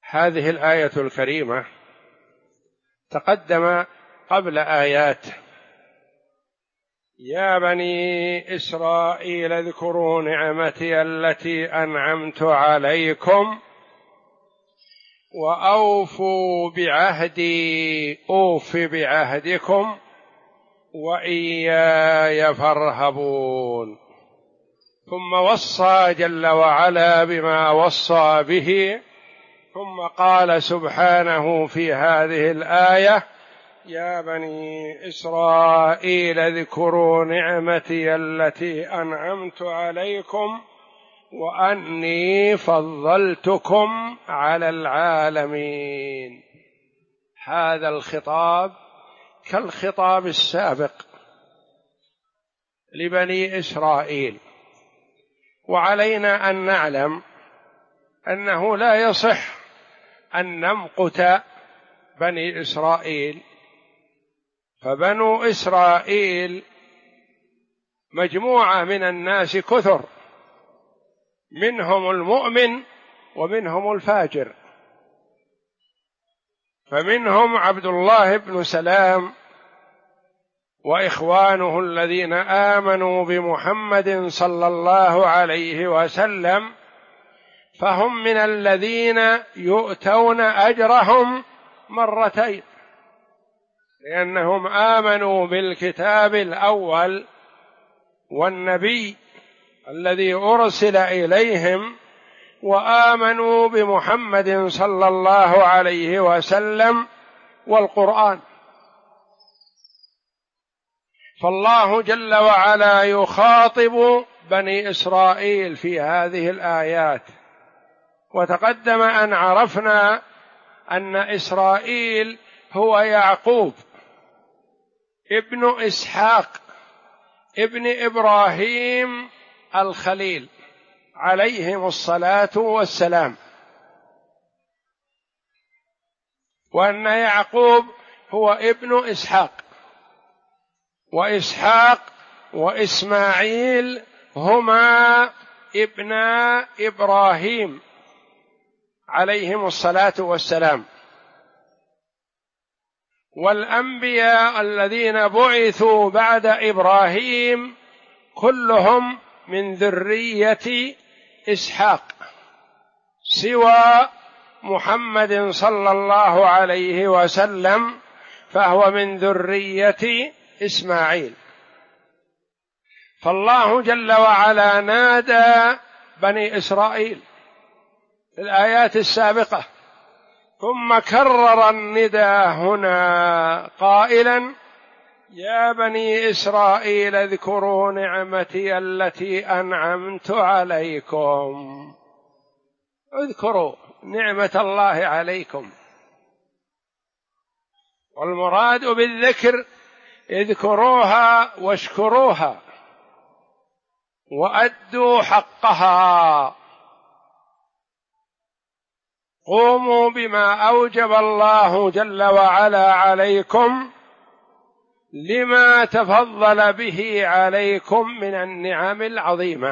هذه الآية الكريمة تقدم قبل آيات: يا بني إسرائيل اذكروا نعمتي التي أنعمت عليكم وأوفوا بعهدي أوف بعهدكم وإياي فارهبون. ثم وصى جل وعلا بما وصى به، ثم قال سبحانه في هذه الآية: يا بني إسرائيل اذكروا نعمتي التي أنعمت عليكم وأني فضلتكم على العالمين. هذا الخطاب كالخطاب السابق لبني إسرائيل، وعلينا أن نعلم أنه لا يصح أن نمقت بني إسرائيل، فبنو إسرائيل مجموعة من الناس كثر، منهم المؤمن ومنهم الفاجر، فمنهم عبد الله بن سلام وإخوانه الذين آمنوا بمحمد صلى الله عليه وسلم، فهم من الذين يؤتون أجرهم مرتين، لأنهم آمنوا بالكتاب الأول والنبي الذي أرسل إليهم، وآمنوا بمحمد صلى الله عليه وسلم والقرآن. فالله جل وعلا يخاطب بني إسرائيل في هذه الآيات. وتقدم أن عرفنا أن إسرائيل هو يعقوب ابن إسحاق ابن إبراهيم الخليل عليهم الصلاة والسلام، وأن يعقوب هو ابن إسحاق، وإسحاق وإسماعيل هما ابنا إبراهيم عليهم الصلاة والسلام. والأنبياء الذين بعثوا بعد إبراهيم كلهم من ذرية إسحاق، سوى محمد صلى الله عليه وسلم فهو من ذرية إسماعيل. فالله جل وعلا نادى بني إسرائيل في الآيات السابقة، ثم كرر النداء هنا قائلا: يا بني إسرائيل اذكروا نعمتي التي أنعمت عليكم. اذكروا نعمة الله عليكم، والمراد بالذكر اذكروها واشكروها وأدوا حقها، قوموا بما أوجب الله جل وعلا عليكم لما تفضل به عليكم من النعم العظيمة.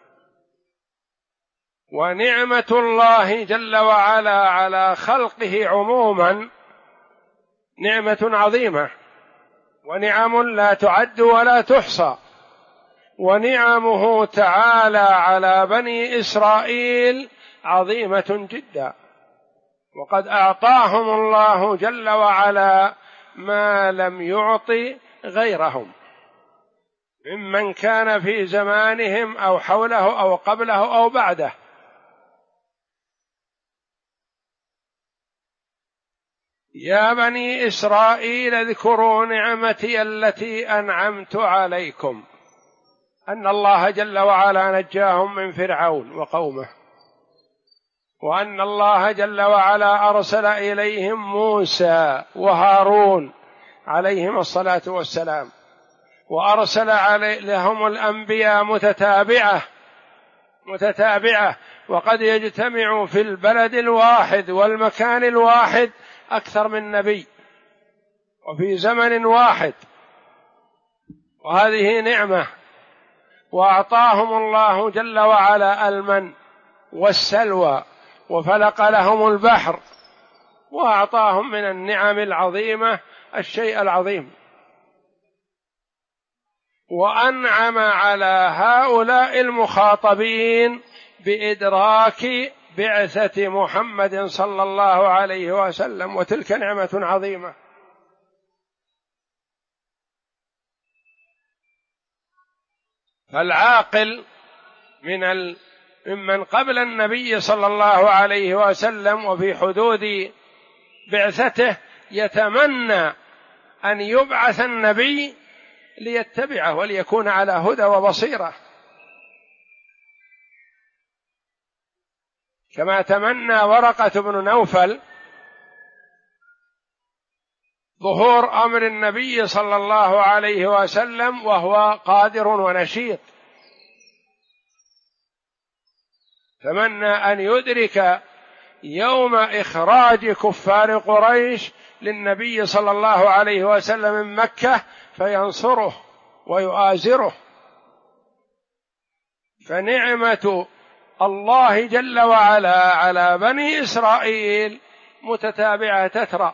ونعمة الله جل وعلا على خلقه عموما نعمة عظيمة، ونعم لا تعد ولا تحصى، ونعمه تعالى على بني إسرائيل عظيمة جدا، وقد أعطاهم الله جل وعلا ما لم يعط غيرهم ممن كان في زمانهم أو حوله أو قبله أو بعده. يا بني إسرائيل اذكروا نعمتي التي أنعمت عليكم، أن الله جل وعلا نجاهم من فرعون وقومه، وأن الله جل وعلا أرسل إليهم موسى وهارون عليهم الصلاة والسلام، وأرسل لهم الأنبياء متتابعة، وقد يجتمع في البلد الواحد والمكان الواحد أكثر من نبي وفي زمن واحد، وهذه نعمة. وأعطاهم الله جل وعلا المن والسلوى وفلق لهم البحر، وأعطاهم من النعم العظيمة الشيء العظيم، وأنعم على هؤلاء المخاطبين بإدراك بعثة محمد صلى الله عليه وسلم، وتلك نعمة عظيمة. فالعاقل ممن قبل النبي صلى الله عليه وسلم وفي حدود بعثته يتمنى أن يبعث النبي ليتبعه وليكون على هدى وبصيرة، كما تمنى ورقة بن نوفل ظهور أمر النبي صلى الله عليه وسلم وهو قادر ونشيط، تمنى أن يدرك يوم إخراج كفار قريش للنبي صلى الله عليه وسلم من مكة فينصره ويؤازره. فنعمة الله جل وعلا على بني إسرائيل متتابعة تترى،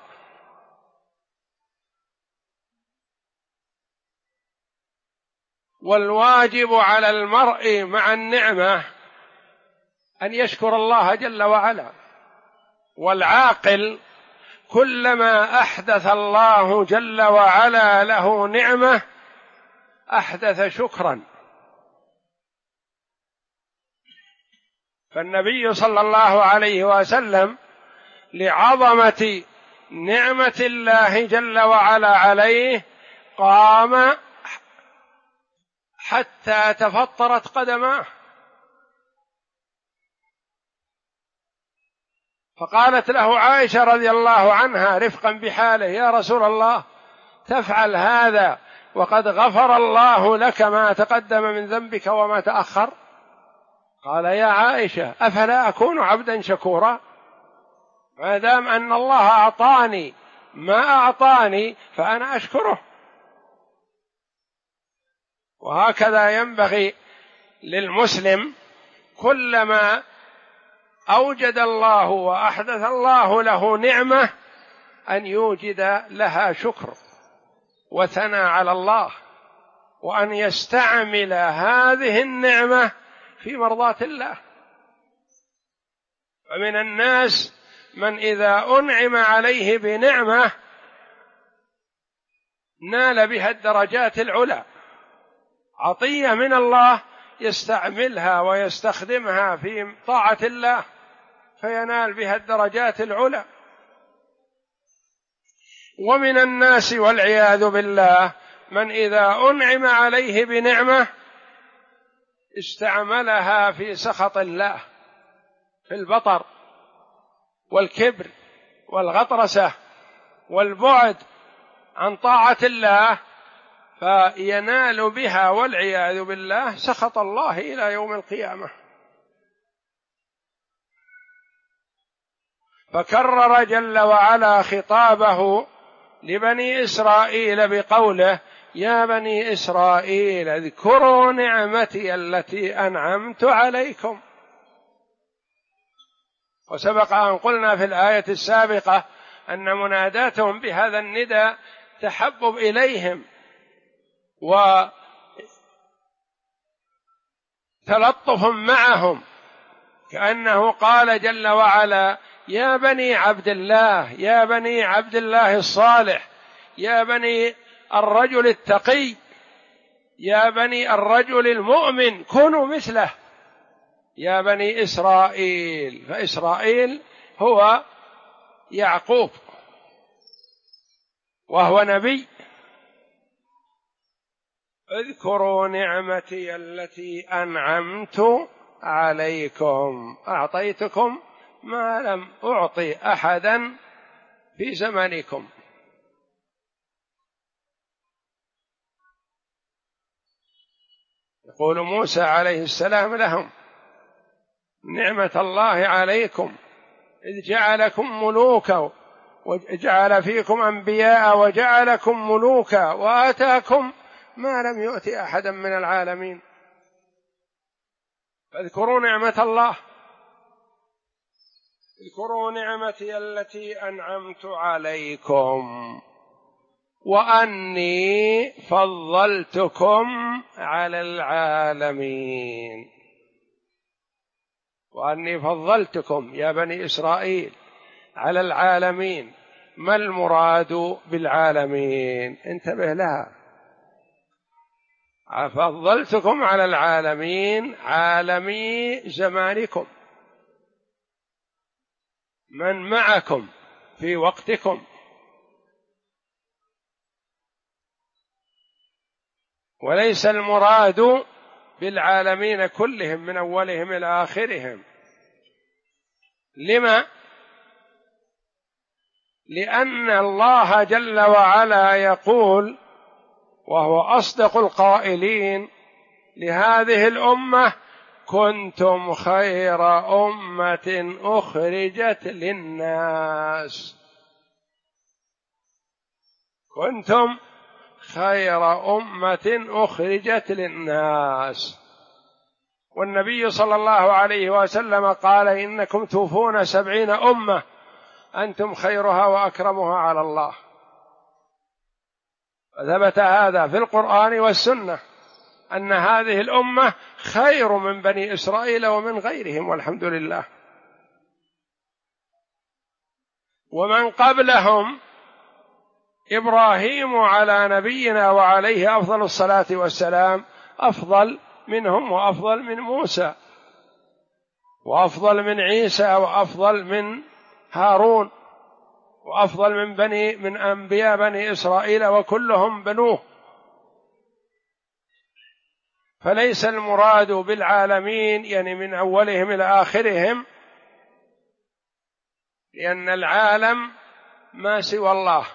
والواجب على المرء مع النعمة أن يشكر الله جل وعلا. والعاقل كلما أحدث الله جل وعلا له نعمة أحدث شكرا. فالنبي صلى الله عليه وسلم لعظمة نعمة الله جل وعلا عليه قام حتى تفطرت قدماه، فقالت له عائشة رضي الله عنها رفقا بحاله: يا رسول الله تفعل هذا وقد غفر الله لك ما تقدم من ذنبك وما تأخر؟ قال: يا عائشة أفلا أكون عبدا شكورا؟ ما دام أن الله أعطاني ما أعطاني فأنا أشكره. وهكذا ينبغي للمسلم كلما أوجد الله وأحدث الله له نعمة أن يوجد لها شكر وثناء على الله، وأن يستعمل هذه النعمة في مرضاة الله. فمن الناس من إذا أنعم عليه بنعمة نال بها الدرجات العلى، عطية من الله يستعملها ويستخدمها في طاعة الله فينال بها الدرجات العلى. ومن الناس والعياذ بالله من إذا أنعم عليه بنعمة استعملها في سخط الله، في البطر والكبر والغطرسة والبعد عن طاعة الله، فينال بها والعياذ بالله سخط الله إلى يوم القيامة. فكرر جل وعلا خطابه لبني إسرائيل بقوله: يا بني إسرائيل اذكروا نعمتي التي أنعمت عليكم. وسبق أن قلنا في الآية السابقة أن مناداتهم بهذا النداء تحبب إليهم وتلطف معهم، كأنه قال جل وعلا: يا بني عبد الله، يا بني عبد الله الصالح، يا بني الرجل التقي، يا بني الرجل المؤمن كونوا مثله، يا بني إسرائيل. فإسرائيل هو يعقوب وهو نبي. اذكروا نعمتي التي أنعمت عليكم، أعطيتكم ما لم أعطي أحدا في زمنكم. يقول موسى عليه السلام لهم: نعمة الله عليكم إذ جعلكم ملوكا وجعل فيكم أنبياء وجعلكم ملوكا وآتاكم ما لم يؤت أحدا من العالمين. فاذكروا نعمة الله. اذكروا نعمتي التي أنعمت عليكم وأني فضلتكم على العالمين. وأني فضلتكم يا بني إسرائيل على العالمين. ما المراد بالعالمين؟ انتبه لها. فضلتكم على العالمين، عالمي زمانكم، من معكم في وقتكم، وليس المراد بالعالمين كلهم من أولهم إلى آخرهم. لما؟ لأن الله جل وعلا يقول، وهو أصدق القائلين لهذه الأمة: كنتم خير أمة أخرجت للناس. كنتم خير أمة أخرجت للناس. والنبي صلى الله عليه وسلم قال: إنكم توفون 70 أمة أنتم خيرها وأكرمها على الله. ثبت هذا في القرآن والسنة أن هذه الأمة خير من بني إسرائيل ومن غيرهم، والحمد لله. ومن قبلهم إبراهيم على نبينا وعليه أفضل الصلاة والسلام أفضل منهم، وأفضل من موسى، وأفضل من عيسى، وأفضل من هارون، وأفضل من أنبياء بني إسرائيل، وكلهم بنوه. فليس المراد بالعالمين يعني من أولهم إلى آخرهم، لأن العالم ما سوى الله.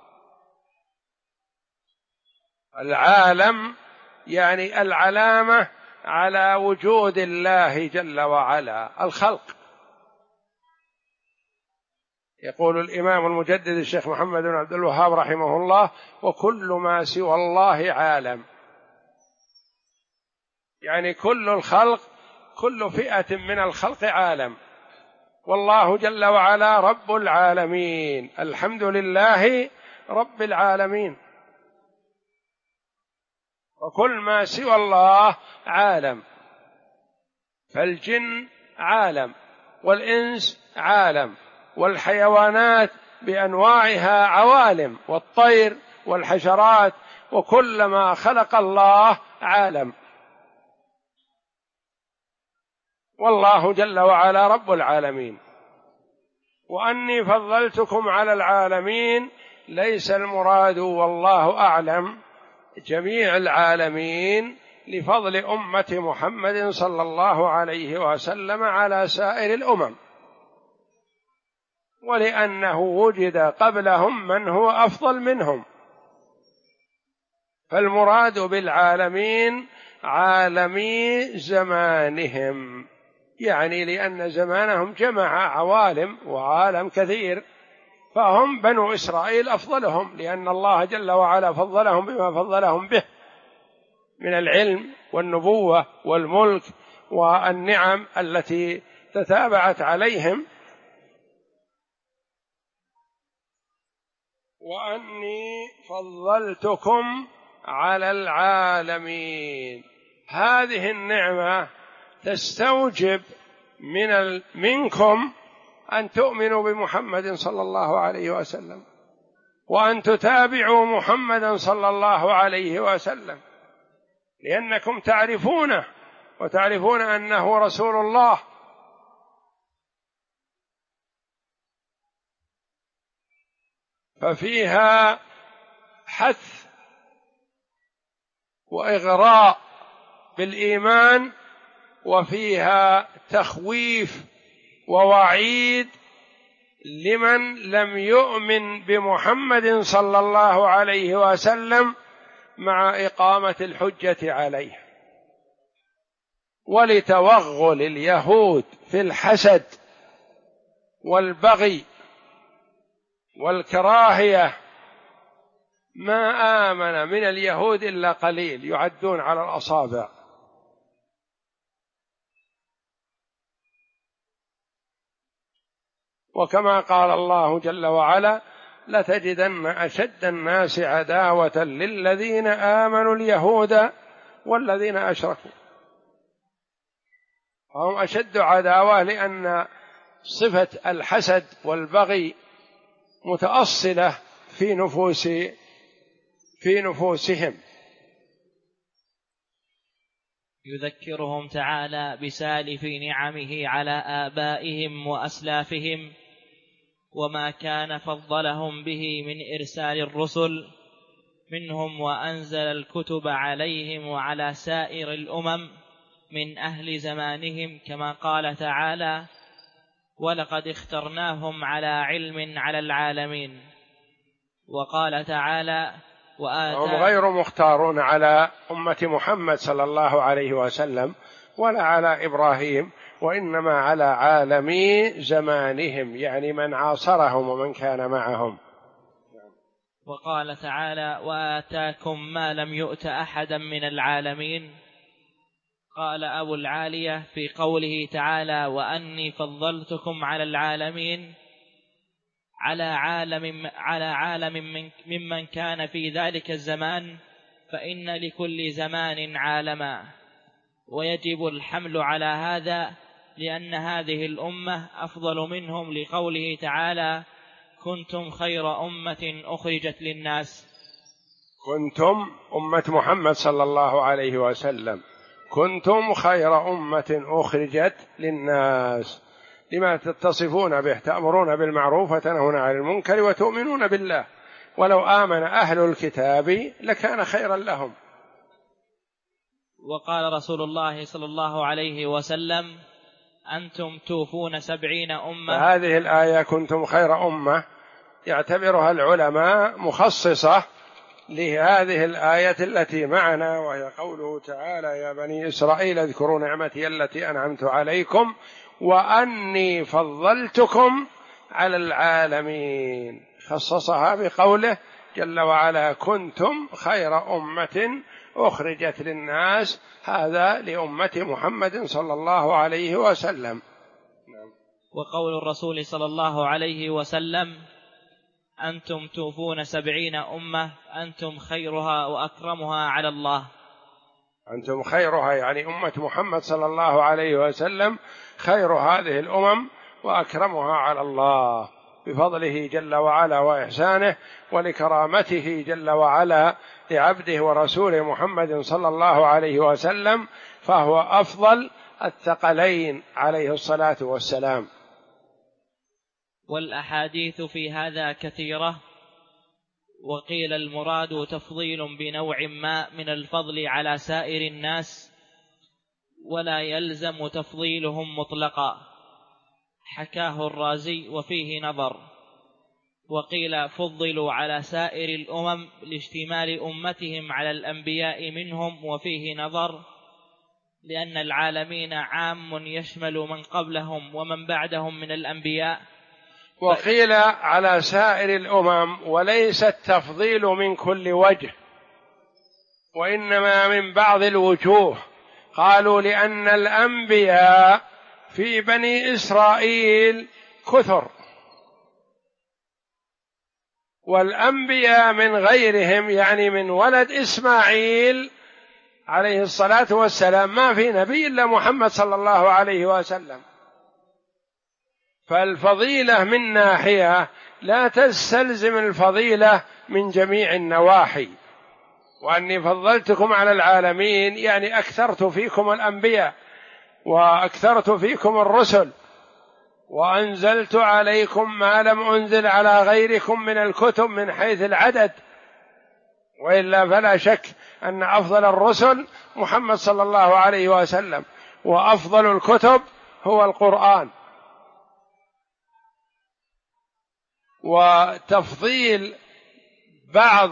العالم يعني العلامة على وجود الله جل وعلا، الخلق. يقول الإمام المجدد الشيخ محمد بن عبد الوهاب رحمه الله: وكل ما سوى الله عالم، يعني كل الخلق، كل فئة من الخلق عالم. والله جل وعلا رب العالمين، الحمد لله رب العالمين. وكل ما سوى الله عالم، فالجن عالم، والإنس عالم، والحيوانات بأنواعها عوالم، والطير والحشرات، وكل ما خلق الله عالم. والله جل وعلا رب العالمين. وأني فضلتكم على العالمين ليس المراد، والله أعلم، جميع العالمين، لفضل أمة محمد صلى الله عليه وسلم على سائر الأمم، ولأنه وجد قبلهم من هو أفضل منهم. فالمراد بالعالمين عالمي زمانهم، يعني لأن زمانهم جمع عوالم وعالم كثير، فهم بنو إسرائيل أفضلهم، لأن الله جل وعلا فضلهم بما فضلهم به من العلم والنبوة والملك والنعم التي تتابعت عليهم. وأني فضلتكم على العالمين، هذه النعمة تستوجب منكم أن تؤمنوا بمحمد صلى الله عليه وسلم، وأن تتابعوا محمدا صلى الله عليه وسلم، لأنكم تعرفونه وتعرفون أنه رسول الله. ففيها حث وإغراء بالإيمان، وفيها تخويف ووعيد لمن لم يؤمن بمحمد صلى الله عليه وسلم مع إقامة الحجة عليه. ولتوغل اليهود في الحسد والبغي والكراهية، ما آمن من اليهود إلا قليل يعدون على الأصابع. وكما قال الله جل وعلا: لتجدن أشد الناس عداوة للذين آمنوا اليهود والذين أشركوا. هم أشد عداوة لأن صفة الحسد والبغي متأصلة في نفوسهم. يذكرهم تعالى بسالف نعمه على آبائهم وأسلافهم وما كان فضلهم به من إرسال الرسل منهم، وأنزل الكتب عليهم وعلى سائر الأمم من أهل زمانهم، كما قال تعالى: ولقد اخترناهم على علم على العالمين. وقال تعالى: هم غير مختارون على أمة محمد صلى الله عليه وسلم ولا على إبراهيم، وإنما على عالمي زمانهم، يعني من عاصرهم ومن كان معهم. وقال تعالى: وآتاكم ما لم يؤت أحدا من العالمين. قال أبو العالية في قوله تعالى: وأني فضلتكم على العالمين، على عالم ممن كان في ذلك الزمان، فإن لكل زمان عالما، ويجب الحمل على هذا لأن هذه الأمة أفضل منهم، لقوله تعالى: كنتم خير أمة أخرجت للناس. كنتم أمة محمد صلى الله عليه وسلم، كنتم خير أمة أخرجت للناس، لما تتصفون به، تأمرون بالمعروف وتنهون عن المنكر وتؤمنون بالله، ولو آمن أهل الكتاب لكان خيرا لهم. وقال رسول الله صلى الله عليه وسلم: أنتم توفون 70 أمة. فهذه الآية كنتم خير أمة يعتبرها العلماء مخصصة لهذه الآية التي معنا، وهي قوله تعالى: يا بني إسرائيل اذكروا نعمتي التي أنعمت عليكم وأني فضلتكم على العالمين. خصصها بقوله جل وعلا: كنتم خير أمة أخرجت للناس، هذا لأمة محمد صلى الله عليه وسلم. وقول الرسول صلى الله عليه وسلم: أنتم توفون 70 أمة، أنتم خيرها وأكرمها على الله. أنتم خيرها يعني أمة محمد صلى الله عليه وسلم خير هذه الأمم وأكرمها على الله بفضله جل وعلا وإحسانه ولكرامته جل وعلا لعبده ورسوله محمد صلى الله عليه وسلم، فهو أفضل الثقلين عليه الصلاة والسلام. والأحاديث في هذا كثيرة، وقيل المراد تفضيل بنوع ما من الفضل على سائر الناس، ولا يلزم تفضيلهم مطلقا، حكاه الرازي وفيه نظر. وقيل فضلوا على سائر الأمم لاشتمال أمتهم على الأنبياء منهم، وفيه نظر، لأن العالمين عام يشمل من قبلهم ومن بعدهم من الأنبياء. وقيل على سائر الأمم، وليس التفضيل من كل وجه، وإنما من بعض الوجوه. قالوا لأن الأنبياء في بني إسرائيل كثر، والأنبياء من غيرهم يعني من ولد إسماعيل عليه الصلاة والسلام ما في نبي إلا محمد صلى الله عليه وسلم. فالفضيلة من ناحية لا تستلزم الفضيلة من جميع النواحي. وأني فضلتكم على العالمين يعني أكثرت فيكم الأنبياء وأكثرت فيكم الرسل وأنزلت عليكم ما لم أنزل على غيركم من الكتب من حيث العدد، وإلا فلا شك أن أفضل الرسل محمد صلى الله عليه وسلم، وأفضل الكتب هو القرآن. وتفضيل بعض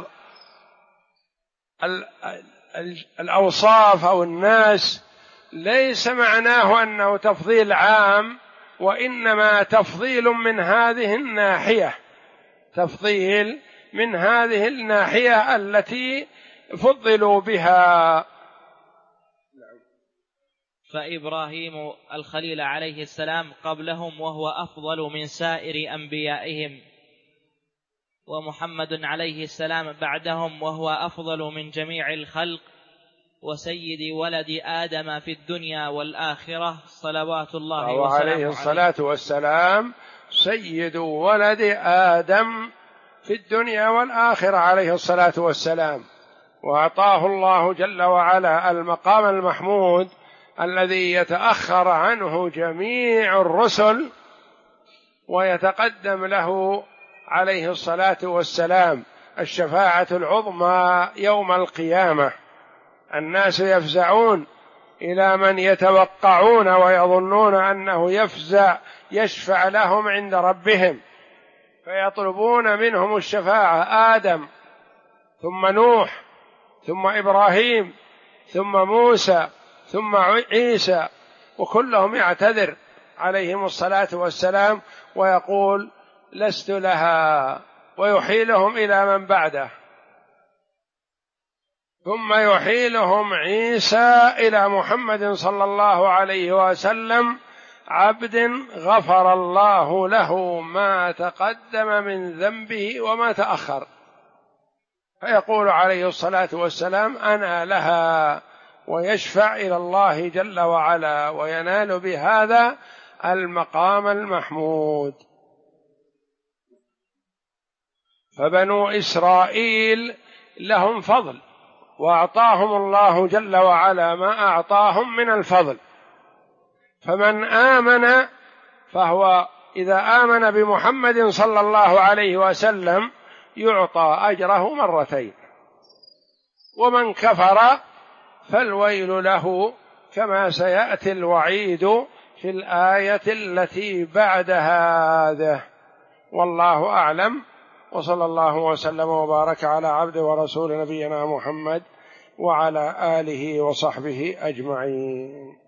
الأوصاف أو الناس ليس معناه أنه تفضيل عام، وإنما تفضيل من هذه الناحية، تفضيل من هذه الناحية التي فضلوا بها. فإبراهيم الخليل عليه السلام قبلهم وهو أفضل من سائر أنبيائهم، ومحمد عليه السلام بعدهم وهو أفضل من جميع الخلق، وسيد ولد آدم في الدنيا والآخرة صلوات الله وسلامه عليه الصلاة والسلام سيد ولد آدم في الدنيا والآخرة عليه الصلاة والسلام. وأعطاه الله جل وعلا المقام المحمود الذي يتأخر عنه جميع الرسل ويتقدم له عليه الصلاة والسلام الشفاعة العظمى يوم القيامة. الناس يفزعون إلى من يتوقعون ويظنون أنه يشفع لهم عند ربهم، فيطلبون منهم الشفاعة، آدم ثم نوح ثم إبراهيم ثم موسى ثم عيسى، وكلهم يعتذر عليهم الصلاة والسلام ويقول لست لها، ويحيلهم إلى من بعده، ثم يحيلهم عيسى إلى محمد صلى الله عليه وسلم عبد غفر الله له ما تقدم من ذنبه وما تأخر، فيقول عليه الصلاة والسلام أنا لها، ويشفع إلى الله جل وعلا وينال بهذا المقام المحمود. فبنو إسرائيل لهم فضل، وأعطاهم الله جل وعلا ما أعطاهم من الفضل، فمن آمن فهو إذا آمن بمحمد صلى الله عليه وسلم يعطى أجره مرتين، ومن كفر فالويل له، كما سيأتي الوعيد في الآية التي بعد هذه. والله أعلم، وصلى الله وسلم وبارك على عبد ورسول نبينا محمد وعلى آله وصحبه أجمعين.